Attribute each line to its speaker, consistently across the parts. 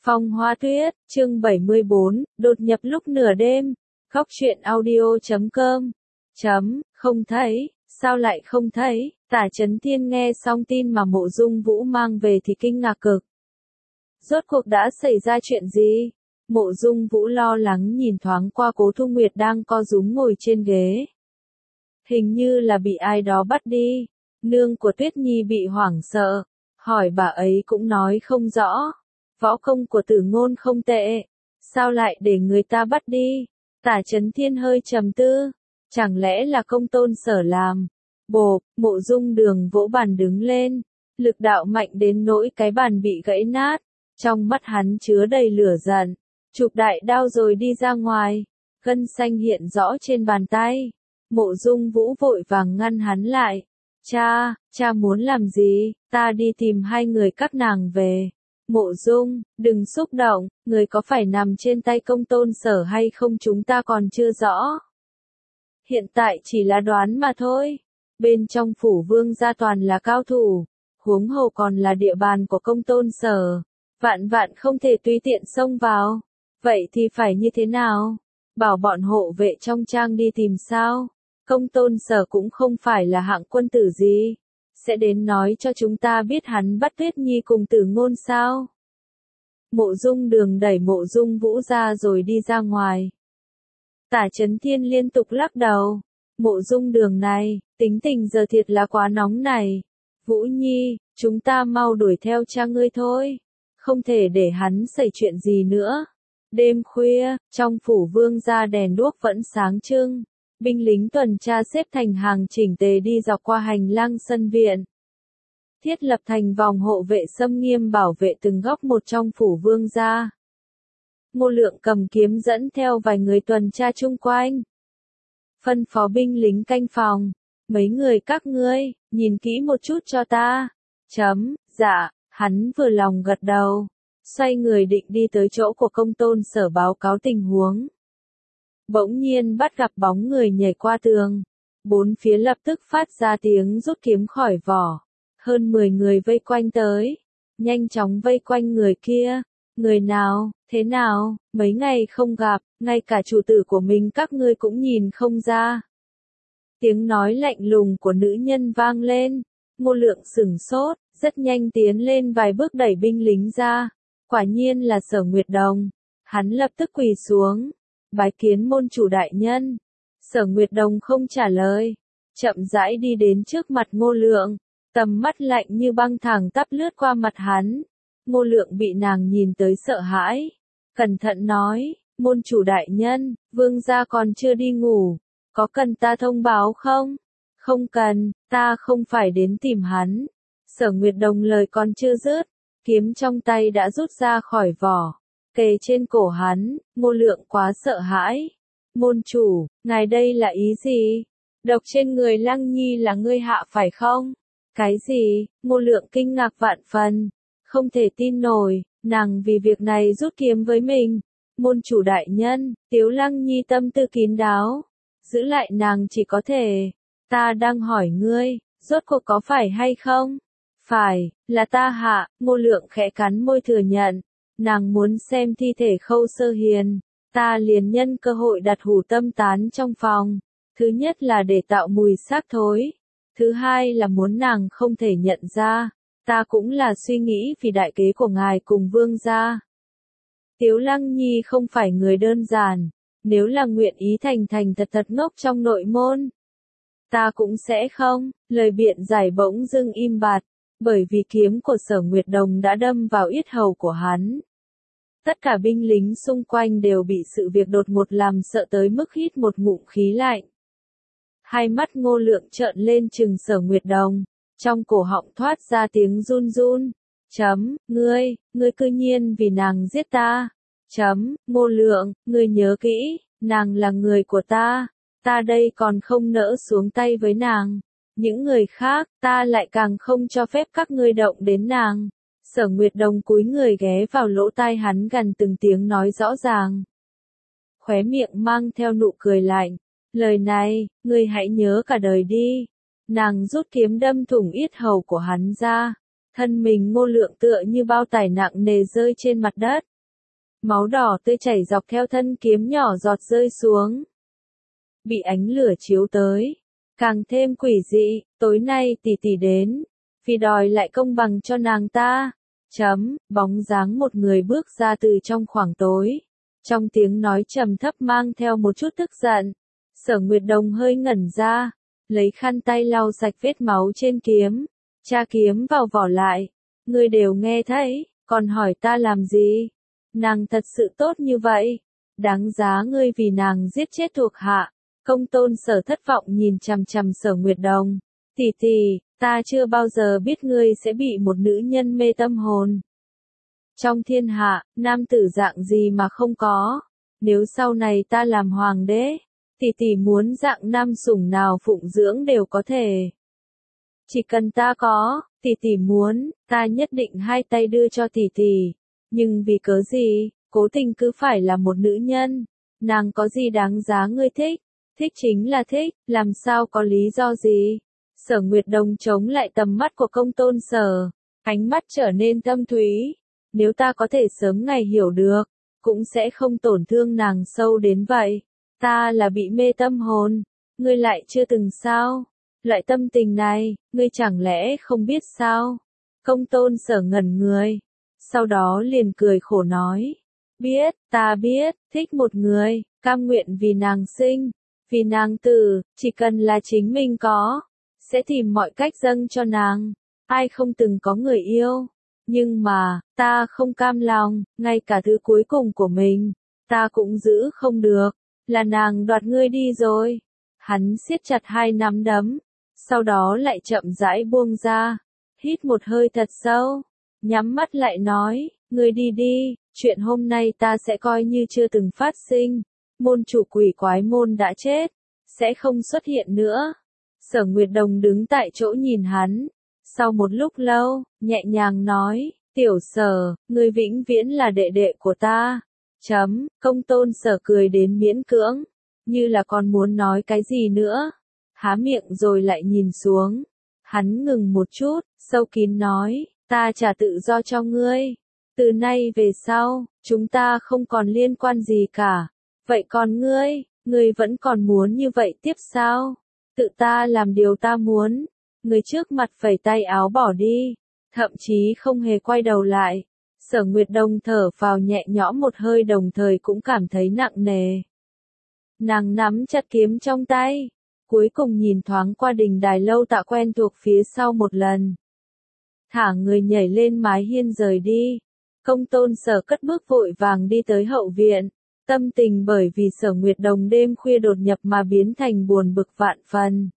Speaker 1: Phong Hoa Tuyết, chương 74, đột nhập lúc nửa đêm. Góc truyện audio.com. Không thấy, sao lại không thấy? Tả Chấn Thiên nghe xong tin mà Mộ Dung Vũ mang về thì kinh ngạc cực. Rốt cuộc đã xảy ra chuyện gì? Mộ Dung Vũ lo lắng nhìn thoáng qua Cố Thu Nguyệt đang co rúm ngồi trên ghế. Hình như là bị ai đó bắt đi. Nương của Tuyết Nhi bị hoảng sợ, hỏi bà ấy cũng nói không rõ. Võ công của Tử Ngôn không tệ, sao lại để người ta bắt đi? Tả Chấn Thiên hơi trầm tư, chẳng lẽ là Công Tôn Sở làm? Bộp, Mộ Dung Đường vỗ bàn đứng lên, lực đạo mạnh đến nỗi cái bàn bị gãy nát, trong mắt hắn chứa đầy lửa giận, chụp đại đao rồi đi ra ngoài, gân xanh hiện rõ trên bàn tay. Mộ Dung Vũ vội vàng ngăn hắn lại. Cha muốn làm gì? Ta đi tìm hai người các nàng về. Mộ Dung, đừng xúc động, người có phải nằm trên tay Công Tôn Sở hay không chúng ta còn chưa rõ. Hiện tại chỉ là đoán mà thôi. Bên trong phủ Vương gia toàn là cao thủ, huống hồ còn là địa bàn của Công Tôn Sở. Vạn không thể tùy tiện xông vào. Vậy thì phải như thế nào? Bảo bọn hộ vệ trong trang đi tìm sao? Công Tôn Sở cũng không phải là hạng quân tử gì. Sẽ đến nói cho chúng ta biết hắn bắt Tuyết Nhi cùng Tử Ngôn sao? Mộ Dung Đường đẩy Mộ Dung Vũ ra rồi đi ra ngoài. Tả Chấn Thiên liên tục lắc đầu. Mộ Dung Đường này, tính tình giờ thiệt là quá nóng này. Vũ Nhi, chúng ta mau đuổi theo cha ngươi thôi. Không thể để hắn xảy chuyện gì nữa. Đêm khuya, trong phủ Vương gia đèn đuốc vẫn sáng trưng. Binh lính tuần tra xếp thành hàng chỉnh tề đi dọc qua hành lang sân viện. Thiết lập thành vòng hộ vệ xâm nghiêm bảo vệ từng góc một trong phủ Vương gia. Ngô Lượng cầm kiếm dẫn theo vài người tuần tra chung quanh. Phân phó binh lính canh phòng. Mấy người các ngươi, nhìn kỹ một chút cho ta. Dạ, hắn vừa lòng gật đầu. Xoay người định đi tới chỗ của Công Tôn Sở báo cáo tình huống. Bỗng nhiên bắt gặp bóng người nhảy qua tường. Bốn phía lập tức phát ra tiếng rút kiếm khỏi vỏ. Hơn 10 người vây quanh tới. Nhanh chóng vây quanh người kia. Người nào, thế nào, mấy ngày không gặp, ngay cả chủ tử của mình các ngươi cũng nhìn không ra. Tiếng nói lạnh lùng của nữ nhân vang lên. Ngô Lượng sửng sốt, rất nhanh tiến lên vài bước đẩy binh lính ra. Quả nhiên là Sở Nguyệt Đồng. Hắn lập tức quỳ xuống. Bái kiến môn chủ đại nhân. Sở Nguyệt Đồng không trả lời. Chậm rãi đi đến trước mặt Ngô Lượng. Tầm mắt lạnh như băng thẳng tắp lướt qua mặt hắn. Ngô Lượng bị nàng nhìn tới sợ hãi. Cẩn thận nói, môn chủ đại nhân, Vương gia còn chưa đi ngủ. Có cần ta thông báo không? Không cần, ta không phải đến tìm hắn. Sở Nguyệt Đồng lời còn chưa dứt. Kiếm trong tay đã rút ra khỏi vỏ. Kề trên cổ hắn, Ngô Lượng quá sợ hãi. Môn chủ, ngài đây là ý gì? Độc trên người Lăng Nhi là ngươi hạ phải không? Cái gì? Ngô Lượng kinh ngạc vạn phần. Không thể tin nổi, nàng vì việc này rút kiếm với mình. Môn chủ đại nhân, Tiếu Lăng Nhi tâm tư kín đáo. Giữ lại nàng chỉ có thể. Ta đang hỏi ngươi, rốt cuộc có phải hay không? Phải, là ta hạ. Ngô Lượng khẽ cắn môi thừa nhận. Nàng muốn xem thi thể Khâu Sơ Hiền. Ta liền nhân cơ hội đặt hủ tâm tán trong phòng. Thứ nhất là để tạo mùi xác thối. Thứ hai là muốn nàng không thể nhận ra. Ta cũng là suy nghĩ vì đại kế của ngài cùng Vương gia. Tiếu Lăng Nhi không phải người đơn giản. Nếu là nguyện ý thành thật ngốc trong nội môn. Ta cũng sẽ không. Lời biện giải bỗng dưng im bặt. Bởi vì kiếm của Sở Nguyệt Đồng đã đâm vào yết hầu của hắn. Tất cả binh lính xung quanh đều bị sự việc đột ngột làm sợ tới mức hít một ngụm khí lạnh. Hai mắt Ngô Lượng trợn lên trừng Sở Nguyệt Đồng, trong cổ họng thoát ra tiếng run run. Ngươi cư nhiên vì nàng giết ta. Ngô Lượng, ngươi nhớ kỹ, nàng là người của ta. Ta đây còn không nỡ xuống tay với nàng. Những người khác, ta lại càng không cho phép các ngươi động đến nàng. Sở Nguyệt Đồng cúi người ghé vào lỗ tai hắn gần từng tiếng nói rõ ràng. Khóe miệng mang theo nụ cười lạnh. Lời này, ngươi hãy nhớ cả đời đi. Nàng rút kiếm đâm thủng yết hầu của hắn ra. Thân mình Ngô Lượng tựa như bao tải nặng nề rơi trên mặt đất. máu đỏ tươi chảy dọc theo thân kiếm nhỏ giọt rơi xuống. Bị ánh lửa chiếu tới, càng thêm quỷ dị, tối nay tỷ tỷ đến, vì đòi lại công bằng cho nàng ta. Bóng dáng một người bước ra từ trong khoảng tối. Trong tiếng nói trầm thấp mang theo một chút tức giận. Sở Nguyệt Đồng hơi ngẩn ra, lấy khăn tay lau sạch vết máu trên kiếm, tra kiếm vào vỏ lại. Ngươi đều nghe thấy, còn hỏi ta làm gì? Nàng thật sự tốt như vậy, đáng giá ngươi vì nàng giết chết thuộc hạ. Công Tôn Sở thất vọng nhìn chằm chằm Sở Nguyệt Đồng. Tỷ tỷ, ta chưa bao giờ biết ngươi sẽ bị một nữ nhân mê tâm hồn. Trong thiên hạ, nam tử dạng gì mà không có. Nếu sau này ta làm hoàng đế, tỷ tỷ muốn dạng nam sủng nào phụng dưỡng đều có thể. Chỉ cần ta có, tỷ tỷ muốn, ta nhất định hai tay đưa cho tỷ tỷ. Nhưng vì cớ gì, cố tình cứ phải là một nữ nhân. Nàng có gì đáng giá ngươi thích? Thích chính là thích, làm sao có lý do gì? Sở Nguyệt Đồng chống lại tầm mắt của Công Tôn Sở, ánh mắt trở nên thâm thúy. Nếu ta có thể sớm ngày hiểu được, cũng sẽ không tổn thương nàng sâu đến vậy. Ta là bị mê tâm hồn, ngươi lại chưa từng sao? Loại tâm tình này, ngươi chẳng lẽ không biết sao? Công Tôn Sở ngẩn người, sau đó liền cười khổ nói. Biết, ta biết, thích một người, cam nguyện vì nàng sinh, vì nàng tử, chỉ cần là chính mình có, sẽ tìm mọi cách dâng cho nàng. Ai không từng có người yêu? Nhưng mà, ta không cam lòng, ngay cả thứ cuối cùng của mình, ta cũng giữ không được, là nàng đoạt ngươi đi rồi. Hắn siết chặt hai nắm đấm, sau đó lại chậm rãi buông ra, hít một hơi thật sâu, nhắm mắt lại nói, ngươi đi đi, chuyện hôm nay ta sẽ coi như chưa từng phát sinh, môn chủ quỷ quái môn đã chết, sẽ không xuất hiện nữa. Sở Nguyệt Đồng đứng tại chỗ nhìn hắn, sau một lúc lâu, nhẹ nhàng nói, tiểu Sở, ngươi vĩnh viễn là đệ đệ của ta. Công Tôn Sở cười đến miễn cưỡng, như là còn muốn nói cái gì nữa. Há miệng rồi lại nhìn xuống. Hắn ngừng một chút, sâu kín nói, ta trả tự do cho ngươi. Từ nay về sau, chúng ta không còn liên quan gì cả. Vậy còn ngươi vẫn còn muốn như vậy tiếp sao? Tự ta làm điều ta muốn. Ngươi trước mặt phẩy tay áo bỏ đi, thậm chí không hề quay đầu lại. Sở Nguyệt Đồng thở vào nhẹ nhõm một hơi đồng thời cũng cảm thấy nặng nề. Nàng nắm chặt kiếm trong tay, cuối cùng nhìn thoáng qua đình đài lâu tạ quen thuộc phía sau một lần. Thả người nhảy lên mái hiên rời đi. Công Tôn Sở cất bước vội vàng đi tới hậu viện, tâm tình bởi vì Sở Nguyệt Đồng đêm khuya đột nhập mà biến thành buồn bực vạn phần.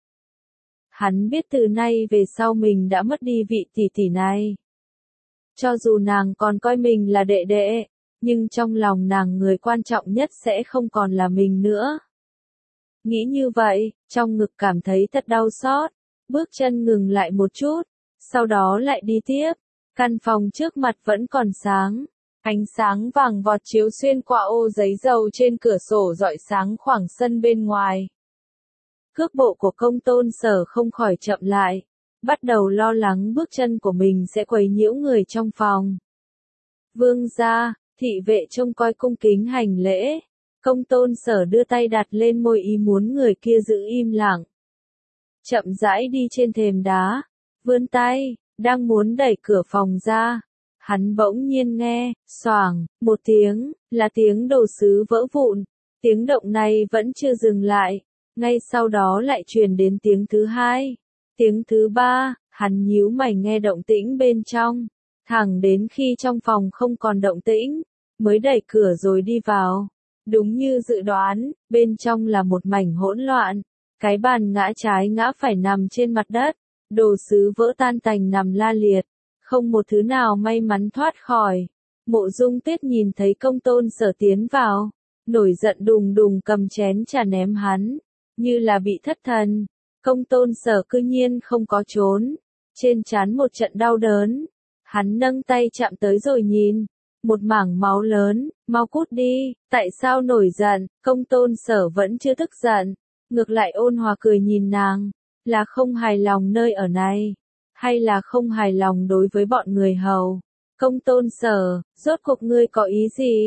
Speaker 1: Hắn biết từ nay về sau mình đã mất đi vị tỷ tỷ này. Cho dù nàng còn coi mình là đệ đệ, nhưng trong lòng nàng người quan trọng nhất sẽ không còn là mình nữa. Nghĩ như vậy, trong ngực cảm thấy thật đau xót, bước chân ngừng lại một chút, sau đó lại đi tiếp. Căn phòng trước mặt vẫn còn sáng, ánh sáng vàng vọt chiếu xuyên qua ô giấy dầu trên cửa sổ rọi sáng khoảng sân bên ngoài. Cước bộ của Công Tôn Sở không khỏi chậm lại, bắt đầu lo lắng bước chân của mình sẽ quấy nhiễu người trong phòng. Vương gia, thị vệ trông coi cung kính hành lễ. Công Tôn Sở đưa tay đặt lên môi ý muốn người kia giữ im lặng. Chậm rãi đi trên thềm đá, vươn tay, đang muốn đẩy cửa phòng ra. Hắn bỗng nhiên nghe, xoảng, một tiếng, là tiếng đồ sứ vỡ vụn. Tiếng động này vẫn chưa dừng lại, ngay sau đó lại truyền đến tiếng thứ hai, tiếng thứ ba. Hắn nhíu mày nghe động tĩnh bên trong, thẳng đến khi trong phòng không còn động tĩnh, mới đẩy cửa rồi đi vào. Đúng như dự đoán, bên trong là một mảnh hỗn loạn, cái bàn ngã trái ngã phải nằm trên mặt đất, đồ sứ vỡ tan tành nằm la liệt, không một thứ nào may mắn thoát khỏi. Mộ Dung Tuyết nhìn thấy Công Tôn Sở tiến vào, nổi giận đùng đùng cầm chén trà ném hắn, như là bị thất thần. Công Tôn Sở cư nhiên không có trốn, trên trán một trận đau đớn. Hắn nâng tay chạm tới rồi nhìn, một mảng máu lớn, mau cút đi, tại sao nổi giận? Công Tôn Sở vẫn chưa tức giận, ngược lại ôn hòa cười nhìn nàng, là không hài lòng nơi ở này, hay là không hài lòng đối với bọn người hầu? Công Tôn Sở, rốt cuộc ngươi có ý gì?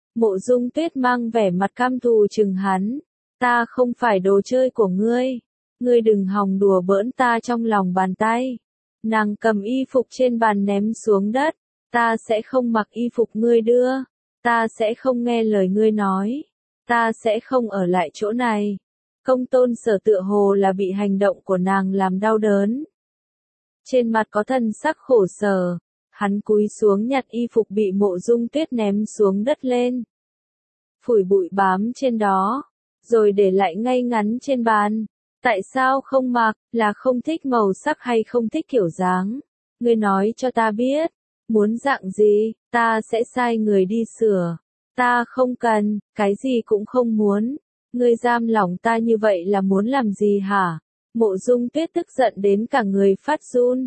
Speaker 1: Mộ Dung Tuyết mang vẻ mặt cam thù chừng hắn. Ta không phải đồ chơi của ngươi. Ngươi đừng hòng đùa bỡn ta trong lòng bàn tay. Nàng cầm y phục trên bàn ném xuống đất. Ta sẽ không mặc y phục ngươi đưa. Ta sẽ không nghe lời ngươi nói. Ta sẽ không ở lại chỗ này. Công Tôn Sở tựa hồ là bị hành động của nàng làm đau đớn. Trên mặt có thần sắc khổ sở. Hắn cúi xuống nhặt y phục bị Mộ Dung Tuyết ném xuống đất lên. Phủi bụi bám trên đó. Rồi để lại ngay ngắn trên bàn. Tại sao không mặc, là không thích màu sắc hay không thích kiểu dáng? Ngươi nói cho ta biết. Muốn dạng gì, ta sẽ sai người đi sửa. Ta không cần, cái gì cũng không muốn. Ngươi giam lỏng ta như vậy là muốn làm gì hả? Mộ Dung Tuyết tức giận đến cả người phát run.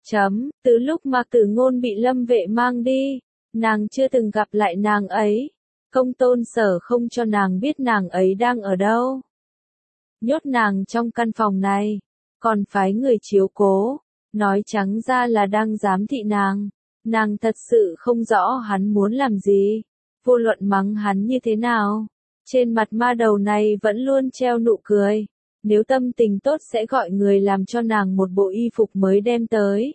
Speaker 1: Từ lúc Mạc Tử Ngôn bị Lâm Vệ mang đi, nàng chưa từng gặp lại nàng ấy. Công Tôn Sở không cho nàng biết nàng ấy đang ở đâu. Nhốt nàng trong căn phòng này, còn phái người chiếu cố, nói trắng ra là đang giám thị nàng. Nàng thật sự không rõ hắn muốn làm gì, vô luận mắng hắn như thế nào. Trên mặt ma đầu này vẫn luôn treo nụ cười. Nếu tâm tình tốt sẽ gọi người làm cho nàng một bộ y phục mới đem tới.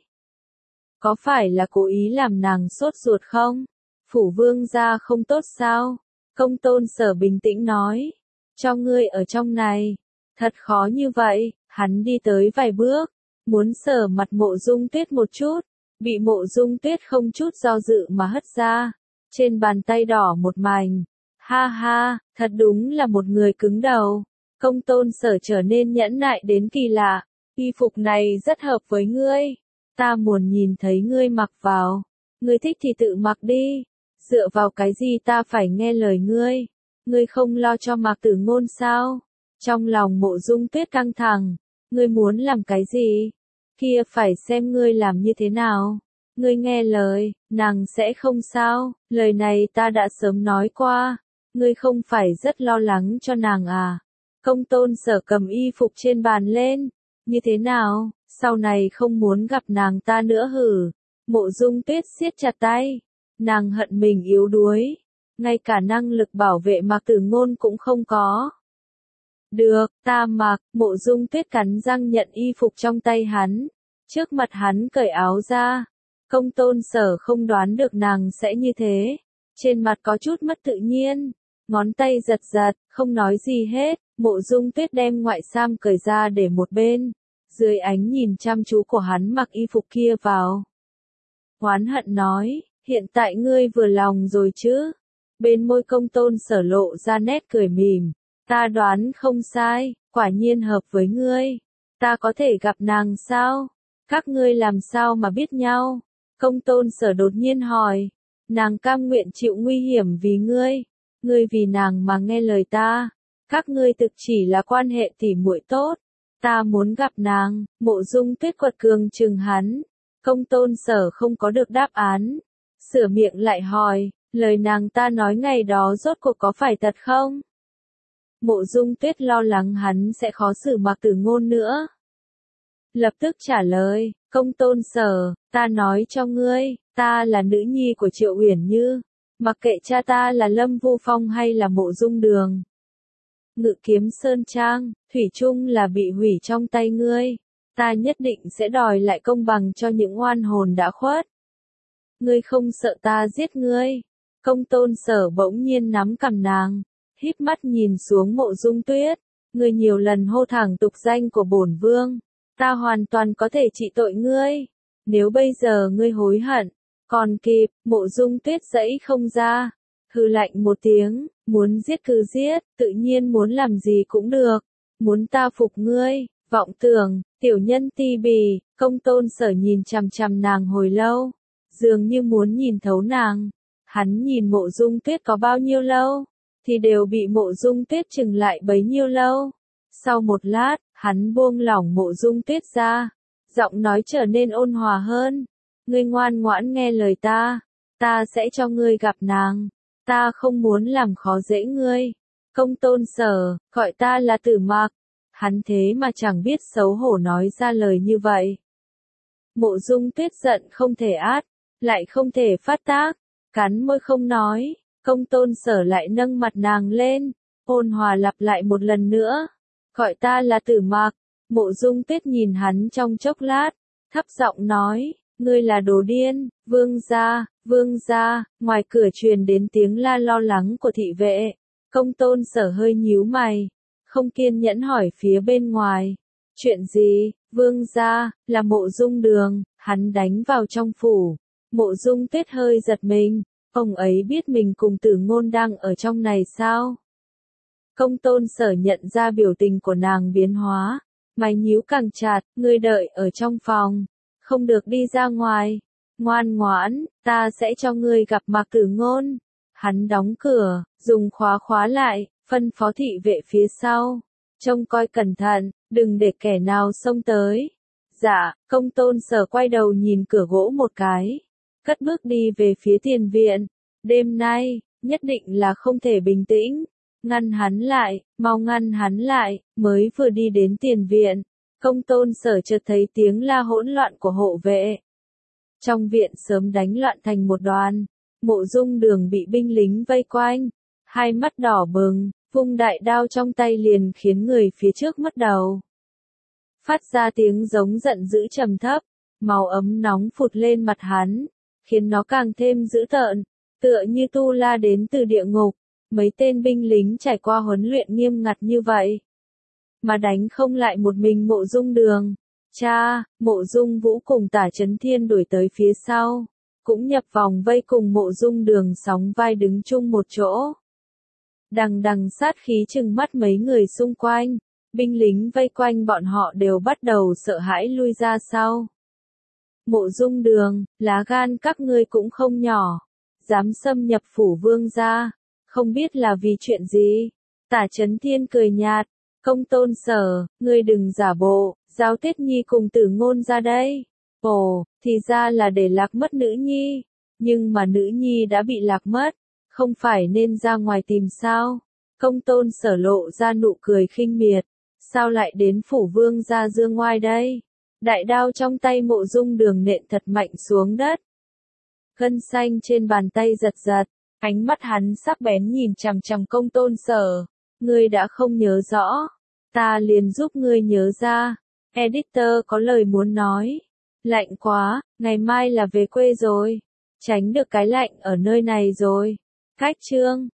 Speaker 1: Có phải là cố ý làm nàng sốt ruột không? Phủ Vương gia không tốt sao? Công Tôn Sở bình tĩnh nói. Cho ngươi ở trong này. Thật khó như vậy. Hắn đi tới vài bước, muốn sờ mặt Mộ Dung Tuyết một chút, bị Mộ Dung Tuyết không chút do dự mà hất ra. Trên bàn tay đỏ một mảnh. Ha ha, thật đúng là một người cứng đầu. Công Tôn Sở trở nên nhẫn nại đến kỳ lạ. Y phục này rất hợp với ngươi. Ta muốn nhìn thấy ngươi mặc vào. Ngươi thích thì tự mặc đi. Dựa vào cái gì ta phải nghe lời ngươi? Ngươi không lo cho Mạc Tử Ngôn sao? Trong lòng Mộ Dung Tuyết căng thẳng. Ngươi muốn làm cái gì? Kia phải xem ngươi làm như thế nào. Ngươi nghe lời, nàng sẽ không sao. Lời này ta đã sớm nói qua. Ngươi không phải rất lo lắng cho nàng à? Công Tôn Sở cầm y phục trên bàn lên. Như thế nào, sau này không muốn gặp nàng ta nữa hử? Mộ Dung Tuyết siết chặt tay. Nàng hận mình yếu đuối. Ngay cả năng lực bảo vệ Mạc Tử Ngôn cũng không có. Được, ta mặc. Mộ Dung Tuyết cắn răng nhận y phục trong tay hắn. Trước mặt hắn cởi áo ra. Công Tôn Sở không đoán được nàng sẽ như thế. Trên mặt có chút mất tự nhiên. Ngón tay giật giật, không nói gì hết. Mộ Dung Tuyết đem ngoại sam cởi ra để một bên. Dưới ánh nhìn chăm chú của hắn mặc y phục kia vào. Oán hận nói, hiện tại ngươi vừa lòng rồi chứ? Bên môi Công Tôn Sở lộ ra nét cười mỉm. Ta đoán không sai, quả nhiên hợp với ngươi. Ta có thể gặp nàng sao? Các ngươi làm sao mà biết nhau? Công Tôn Sở đột nhiên hỏi. Nàng cam nguyện chịu nguy hiểm vì ngươi. Ngươi vì nàng mà nghe lời ta. Các ngươi thực chỉ là quan hệ tỉ muội tốt. Ta muốn gặp nàng. Mộ Dung Tuyết quật cường trừng hắn. Công Tôn Sở không có được đáp án. Sửa miệng lại hỏi. Lời nàng ta nói ngày đó rốt cuộc có phải thật không? Mộ Dung Tuyết lo lắng hắn sẽ khó xử Mạc Tử Ngôn nữa. Lập tức trả lời. Công Tôn Sở, ta nói cho ngươi, ta là nữ nhi của Triệu Uyển Như. Mặc kệ cha ta là Lâm Vu Phong hay là Mộ Dung Đường. Ngự Kiếm Sơn Trang, thủy chung là bị hủy trong tay ngươi. Ta nhất định sẽ đòi lại công bằng cho những oan hồn đã khuất. Ngươi không sợ ta giết ngươi? Công Tôn Sở bỗng nhiên nắm cằm nàng, híp mắt nhìn xuống Mộ Dung Tuyết. Ngươi nhiều lần hô thẳng tục danh của bổn vương, ta hoàn toàn có thể trị tội ngươi. Nếu bây giờ ngươi hối hận, còn kịp. Mộ Dung Tuyết giãy không ra, hừ lạnh một tiếng, muốn giết cứ giết, tự nhiên muốn làm gì cũng được. Muốn ta phục ngươi, vọng tưởng, tiểu nhân ti bì. Công Tôn Sở nhìn chằm chằm nàng hồi lâu, dường như muốn nhìn thấu nàng. Hắn nhìn Mộ Dung Tuyết có bao nhiêu lâu, thì đều bị Mộ Dung Tuyết chừng lại bấy nhiêu lâu. Sau một lát, hắn buông lỏng Mộ Dung Tuyết ra, giọng nói trở nên ôn hòa hơn. Ngươi ngoan ngoãn nghe lời ta sẽ cho ngươi gặp nàng. Ta không muốn làm khó dễ ngươi. Công Tôn Sở, gọi ta là Tử Mạc. Hắn thế mà chẳng biết xấu hổ nói ra lời như vậy. Mộ Dung Tuyết giận không thể át, lại không thể phát tác, cắn môi không nói. Công Tôn Sở lại nâng mặt nàng lên, ôn hòa lặp lại một lần nữa. Gọi ta là Tử Mặc. Mộ Dung Tuyết nhìn hắn trong chốc lát, thấp giọng nói, ngươi là đồ điên, vương gia, ngoài cửa truyền đến tiếng la lo lắng của thị vệ. Công Tôn Sở hơi nhíu mày, không kiên nhẫn hỏi phía bên ngoài. Chuyện gì, vương gia, là Mộ Dung Đường, hắn đánh vào trong phủ. Mộ Dung Tuyết hơi giật mình, ông ấy biết mình cùng Tử Ngôn đang ở trong này sao? Công Tôn Sở nhận ra biểu tình của nàng biến hóa, mày nhíu càng chặt, ngươi đợi ở trong phòng, không được đi ra ngoài. Ngoan ngoãn, ta sẽ cho ngươi gặp Mạc Tử Ngôn. Hắn đóng cửa, dùng khóa khóa lại, phân phó thị vệ phía sau. Trông coi cẩn thận, đừng để kẻ nào xông tới. Dạ, Công Tôn Sở quay đầu nhìn cửa gỗ một cái, cất bước đi về phía tiền viện. Đêm nay, nhất định là không thể bình tĩnh. Ngăn hắn lại, mau ngăn hắn lại, mới vừa đi đến tiền viện. Công Tôn Sở chợt thấy tiếng la hỗn loạn của hộ vệ. Trong viện sớm đánh loạn thành một đoàn, Mộ Dung Đường bị binh lính vây quanh, hai mắt đỏ bừng, vung đại đao trong tay liền khiến người phía trước mất đầu. Phát ra tiếng giống giận dữ trầm thấp, máu ấm nóng phụt lên mặt hắn, khiến nó càng thêm dữ tợn, tựa như tu la đến từ địa ngục. Mấy tên binh lính trải qua huấn luyện nghiêm ngặt như vậy, mà đánh không lại một mình Mộ Dung Đường. Cha, Mộ Dung Vũ cùng Tả Chấn Thiên đuổi tới phía sau, cũng nhập vòng vây cùng Mộ Dung Đường sóng vai đứng chung một chỗ. Đằng đằng sát khí trừng mắt mấy người xung quanh, binh lính vây quanh bọn họ đều bắt đầu sợ hãi lui ra sau. Mộ Dung Đường, lá gan các ngươi cũng không nhỏ, dám xâm nhập phủ vương gia, không biết là vì chuyện gì. Tả Chấn Thiên cười nhạt, Công Tôn Sở, ngươi đừng giả bộ, giao Tuyết Nhi cùng Tử Ngôn ra đây. Ồ, thì ra là để lạc mất nữ nhi, nhưng mà nữ nhi đã bị lạc mất, không phải nên ra ngoài tìm sao? Công Tôn Sở lộ ra nụ cười khinh miệt, sao lại đến phủ vương gia dương ngoai đây? Đại đao trong tay Mộ Dung Đường nện thật mạnh xuống đất. Gân xanh trên bàn tay giật giật, ánh mắt hắn sắc bén nhìn chằm chằm Công Tôn Sở. Ngươi đã không nhớ rõ, ta liền giúp ngươi nhớ ra. Editor có lời muốn nói. Lạnh quá, ngày mai là về quê rồi. Tránh được cái lạnh ở nơi này rồi. Cách chương